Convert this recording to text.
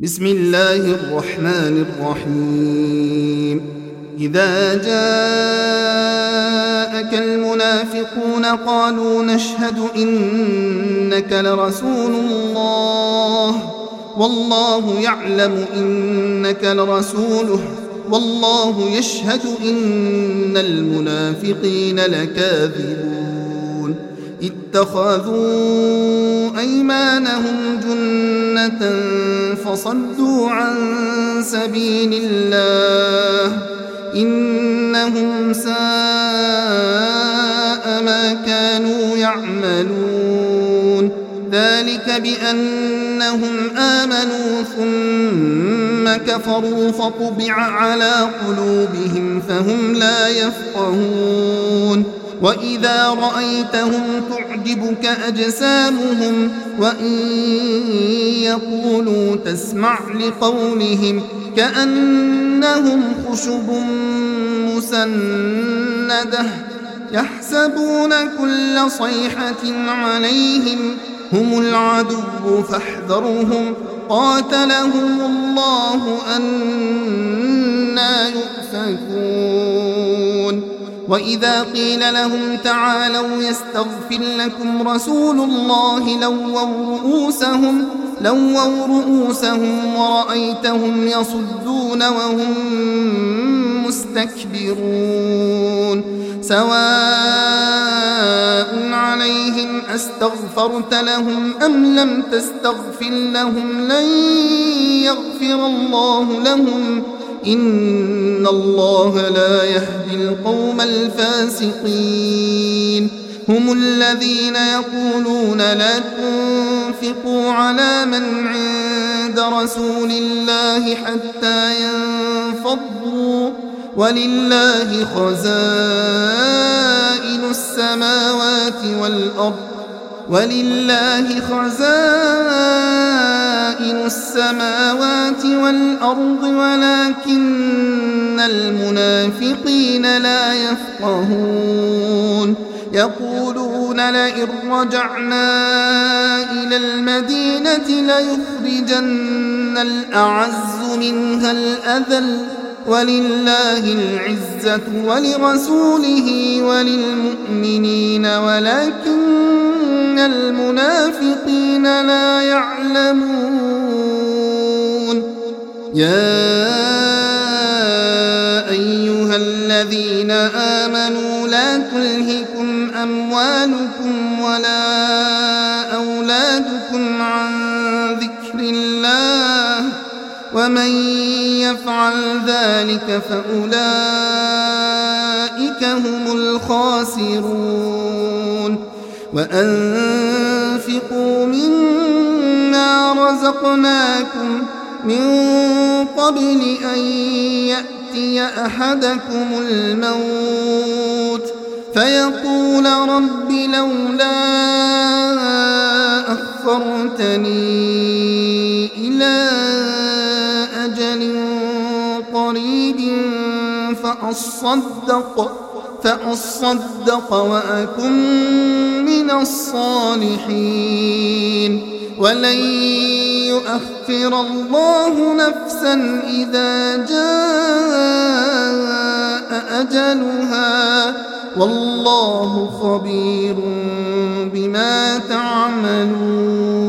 بسم الله الرحمن الرحيم. إذا جاءك المنافقون قالوا نشهد إنك لرسول الله والله يعلم إنك لرسوله والله يشهد إن المنافقين لكاذبون. اتخذوا أيمانهم جنة فصدوا عن سبيل الله إنهم ساء ما كانوا يعملون. ذلك بأنهم آمنوا ثم كفروا فطبع على قلوبهم فهم لا يفقهون. وإذا رأيتهم تعجبك أجسامهم وإن يقولوا تسمع لقولهم كأنهم خشب مسندة يحسبون كل صيحة عليهم هم العدو فاحذرهم قاتلهم الله أنى يؤفكون. وإذا قيل لهم تعالوا يستغفر لكم رسول الله لووا رؤوسهم ورأيتهم يصدون وهم مستكبرون. سواء عليهم أستغفرت لهم أم لم تستغفر لهم لن يغفر الله لهم إن الله لا يهدي القوم الفاسقين. هم الذين يقولون لا تنفقوا على من عند رسول الله حتى ينفضوا ولله خزائن السماوات والأرض ولكن المنافقين لا يفقهون. يقولون لئن رجعنا إلى المدينة ليخرجن الأعز منها الأذل ولله العزة ولرسوله وللمؤمنين ولكن المنافقين لا يعلمون. يا أيها الذين آمنوا لا تلهكم أموالكم ولا أولادكم عن ذكر الله ومن يفعل ذلك فأولئك هم الخاسرون. وأنفقوا مما رزقناكم من قبل أن يأتي أحدكم الموت فيقول رب لولا أخرتني إلى أجل قريب فأصدق وأكن من الصالحين. ولن يؤخر الله نفسا إذا جاء أجلها والله خبير بما تعملون.